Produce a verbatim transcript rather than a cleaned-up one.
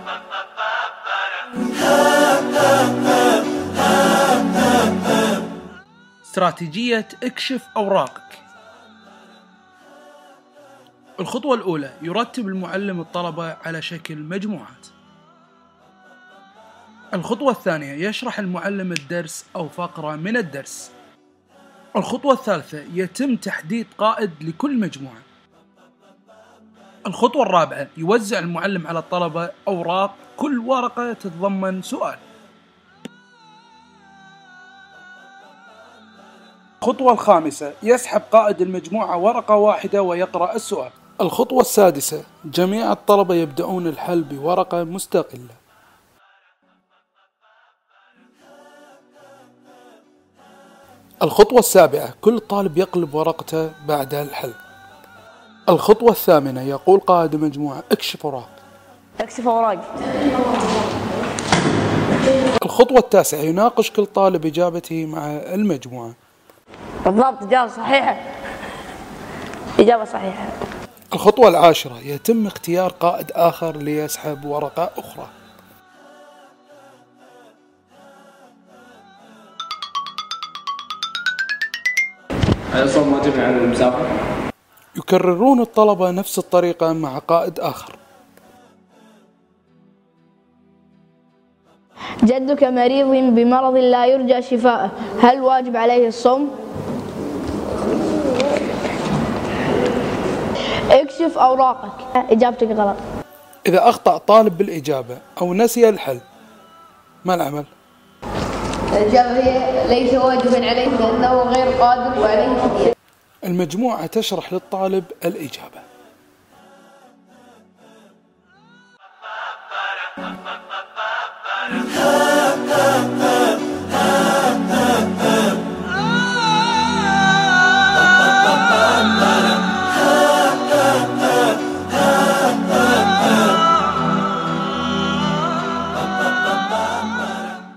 استراتيجية اكشف أوراقك. الخطوة الأولى: يرتب المعلم الطلبة على شكل مجموعات. الخطوة الثانية: يشرح المعلم الدرس أو فقرة من الدرس. الخطوة الثالثة: يتم تحديد قائد لكل مجموعة. الخطوة الرابعة: يوزع المعلم على الطلبة أوراق، كل ورقة تتضمن سؤال. الخطوة الخامسة: يسحب قائد المجموعة ورقة واحدة ويقرأ السؤال. الخطوة السادسة: جميع الطلبة يبدأون الحل بورقة مستقلة. الخطوة السابعة: كل طالب يقلب ورقته بعد الحل. الخطوة الثامنة: يقول قائد المجموعة: اكشف أوراق. اكشف أوراق. الخطوة التاسعة: يناقش كل طالب إجابته مع المجموعة. بالضبط، إجابة صحيحة. إجابة صحيحة. الخطوة العاشرة: يتم اختيار قائد آخر ليسحب ورقة أخرى. أيضاً واجب على المسافة. يكررون الطلبة نفس الطريقة مع قائد آخر. جدك مريض بمرض لا يرجى شفاءه، هل واجب عليه الصوم؟ اكشف أوراقك. إجابتك غلط. إذا أخطأ طالب بالإجابة أو نسي الحل، ما العمل؟ الإجابة هي ليس واجبا عليه لأنه غير قادر وعليه. المجموعة تشرح للطالب الإجابة.